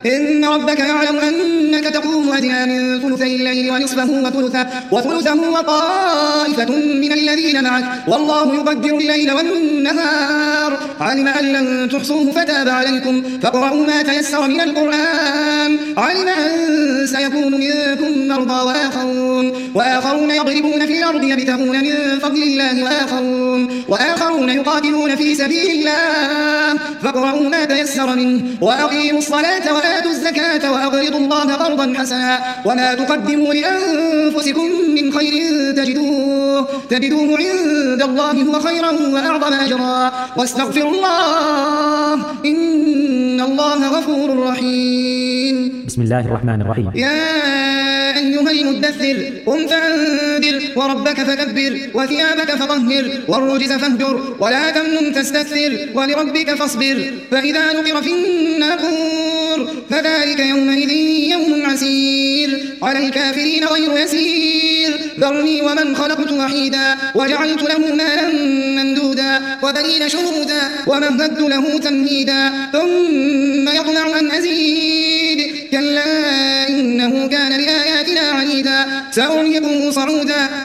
إن ربك يعلم أنك تقوم أدنى من ثلثي الليل ونصفه وثلثه وطائفة من الذين معك والله يقدر الليل والنهار علم أن لن تحصوه فتاب عليكم فاقرؤوا ما تيسر من القرآن علم أن سيكون منكم مرضى وآخرون يضربون في الأرض يبتغون من فضل الله وآخرون يقاتلون في سبيل الله فاقرؤوا ما تيسر منه وأقيموا الصلاة وآتوا الزكاة وأقرضوا الله قرضا حسنا وما تقدموا لأنفسكم من خير تجدوه عند الله هو خيرا وأعظم أجرا واستغفروا الله إن الله غفور رحيم. بسم الله الرحمن الرحيم. يا أيها المدثر قم فأنذر وربك فكبر وثيابك فطهر والرجز فاهجر ولا تمنن تستكثر ولربك فاصبر فإذا نقر في الناقور فذلك يومئذ يوم عسير على الكافرين غير يسير ذرني ومن خلقت وحيدا وجعلت له مالا ممدودا وبنين شهودا ومهدت له تمهيدا ثم يطمع أن أزيد كلا إنه كان لآياتنا عنيدا سأرهقه صعودا